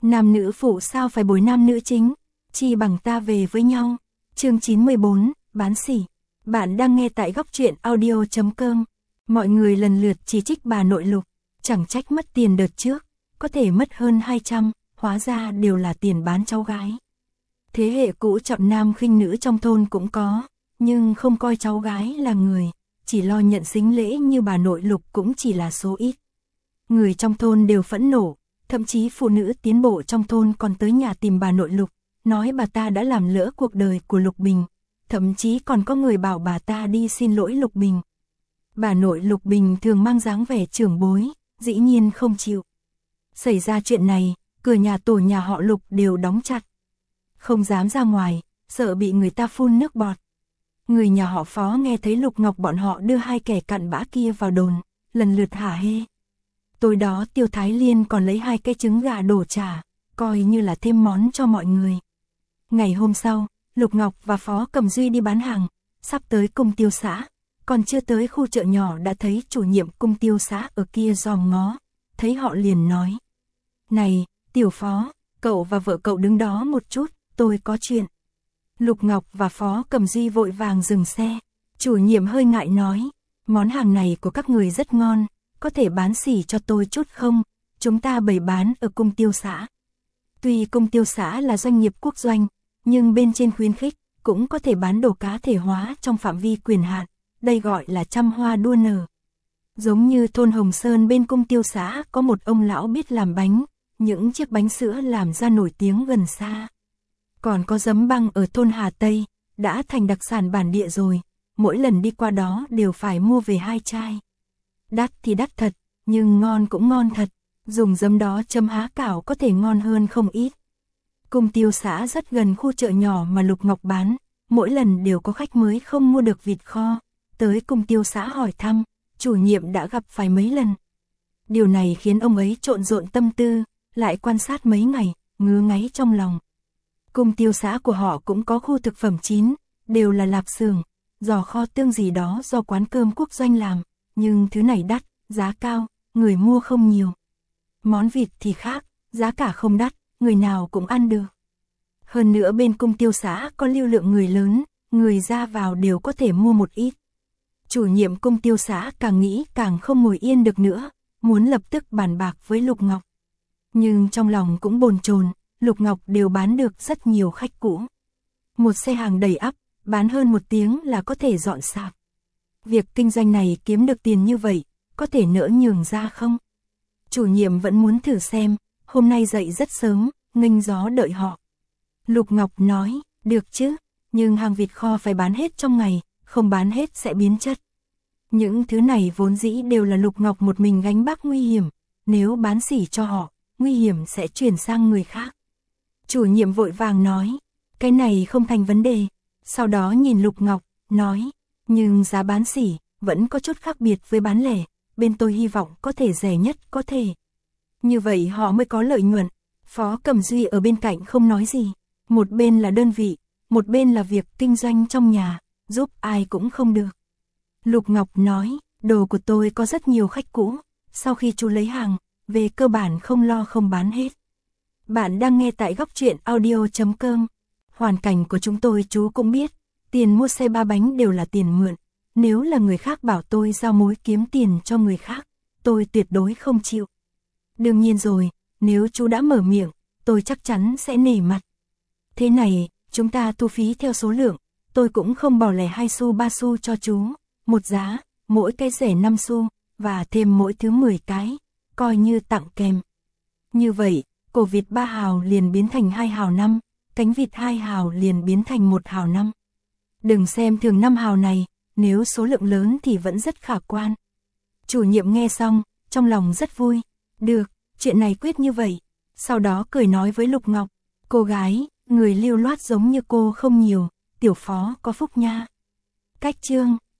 Nam nữ phụ sao phải bồi nam nữ chính, chi bằng ta về với nhau. Chương 914, bán sỉ. Bạn đang nghe tại góc truyện audio.com. Mọi người lần lượt chỉ trích bà nội Lục, chẳng trách mất tiền đợt trước, có thể mất hơn 200, hóa ra đều là tiền bán cháu gái. Thế hệ cũ trọng nam khinh nữ trong thôn cũng có, nhưng không coi cháu gái là người, chỉ lo nhận sính lễ như bà nội Lục cũng chỉ là số ít. Người trong thôn đều phẫn nộ, thậm chí phụ nữ tiến bộ trong thôn còn tới nhà tìm bà nội Lục, nói bà ta đã làm lỡ cuộc đời của Lục Bình, thậm chí còn có người bảo bà ta đi xin lỗi Lục Bình. Bà nội Lục Bình thường mang dáng vẻ trưởng bối, dĩ nhiên không chịu. Xảy ra chuyện này, cửa nhà tổ nhà họ Lục đều đóng chặt. Không dám ra ngoài, sợ bị người ta phun nước bọt. Người nhà họ Phó nghe thấy Lục Ngọc bọn họ đưa hai kẻ cặn bã kia vào đồn, lần lượt hả hê. Tối đó Tiêu Thái Liên còn lấy 2 cái trứng gà đổ trả, coi như là thêm món cho mọi người. Ngày hôm sau, Lục Ngọc và Phó Cẩm Duy đi bán hàng, sắp tới cung tiêu xã, còn chưa tới khu chợ nhỏ đã thấy chủ nhiệm cung tiêu xã ở kia dòm ngó, thấy họ liền nói. Này, Tiểu Phó, cậu và vợ cậu đứng đó một chút, tôi có chuyện. Lục Ngọc và Phó Cẩm Duy vội vàng dừng xe, chủ nhiệm hơi ngại nói, món hàng này của các người rất ngon, có thể bán xỉ cho tôi chút không, chúng ta bày bán ở cung tiêu xã. Tuy cung tiêu xã là doanh nghiệp quốc doanh, nhưng bên trên khuyến khích, cũng có thể bán đồ cá thể hóa trong phạm vi quyền hạn, đây gọi là trăm hoa đua nở. Giống như thôn Hồng Sơn bên cung tiêu xã có một ông lão biết làm bánh, những chiếc bánh sữa làm ra nổi tiếng gần xa. Còn có giấm băng ở thôn Hà Tây, đã thành đặc sản bản địa rồi, mỗi lần đi qua đó đều phải mua về 2 chai. Đắt thì đắt thật, nhưng ngon cũng ngon thật, dùng giấm đó chấm há cảo có thể ngon hơn không ít. Cung tiêu xã rất gần khu chợ nhỏ mà Lục Ngọc bán, mỗi lần đều có khách mới không mua được vịt kho, tới cung tiêu xã hỏi thăm, chủ nhiệm đã gặp phải mấy lần. Điều này khiến ông ấy trộn rộn tâm tư, lại quan sát mấy ngày, ngứa ngáy trong lòng. Cung tiêu xã của họ cũng có khu thực phẩm chín, đều là lạp xưởng, giò kho tương gì đó do quán cơm quốc doanh làm, nhưng thứ này đắt, giá cao, người mua không nhiều. Món vịt thì khác, giá cả không đắt, người nào cũng ăn được. Hơn nữa bên cung tiêu xã có lưu lượng người lớn, người ra vào đều có thể mua một ít. Chủ nhiệm cung tiêu xã càng nghĩ càng không ngồi yên được nữa, muốn lập tức bàn bạc với Lục Ngọc. Nhưng trong lòng cũng bồn chồn, Lục Ngọc đều bán được rất nhiều khách cũ. Một xe hàng đầy ắp, bán hơn 1 tiếng là có thể dọn sạp. Việc kinh doanh này kiếm được tiền như vậy, có thể nỡ nhường ra không? Chủ nhiệm vẫn muốn thử xem, hôm nay dậy rất sớm, nghênh gió đợi họ. Lục Ngọc nói, được chứ, nhưng hàng vịt kho phải bán hết trong ngày, không bán hết sẽ biến chất. Những thứ này vốn dĩ đều là Lục Ngọc một mình gánh vác nguy hiểm, nếu bán xỉ cho họ, nguy hiểm sẽ chuyển sang người khác. Chủ nhiệm vội vàng nói, cái này không thành vấn đề, sau đó nhìn Lục Ngọc, nói, nhưng giá bán xỉ, vẫn có chút khác biệt với bán lẻ, bên tôi hy vọng có thể rẻ nhất có thể. Như vậy họ mới có lợi nhuận. Phó Cẩm Duy ở bên cạnh không nói gì, một bên là đơn vị, một bên là việc kinh doanh trong nhà, giúp ai cũng không được. Lục Ngọc nói, đồ của tôi có rất nhiều khách cũ, sau khi chú lấy hàng, về cơ bản không lo không bán hết. Bạn đang nghe tại góc truyện audio.com. Hoàn cảnh của chúng tôi chú cũng biết, tiền mua xe 3 bánh đều là tiền mượn, nếu là người khác bảo tôi giao mối kiếm tiền cho người khác, tôi tuyệt đối không chịu. Đương nhiên rồi, nếu chú đã mở miệng, tôi chắc chắn sẽ nể mặt. Thế này, chúng ta thu phí theo số lượng, tôi cũng không bỏ lẻ 2 xu 3 xu cho chú, một giá, mỗi cái rẻ 5 xu, và thêm mỗi thứ 10 cái, coi như tặng kèm. Như vậy, cổ vịt 3 hào liền biến thành 2 hào 5, cánh vịt 2 hào liền biến thành 1 hào 5. Đừng xem thường 5 hào này, nếu số lượng lớn thì vẫn rất khả quan. Chủ nhiệm nghe xong, trong lòng rất vui, được, chuyện này quyết như vậy. Sau đó cười nói với Lục Ngọc, cô gái, người lưu loát giống như cô không nhiều, Tiểu Phó có phúc nha. Cách chương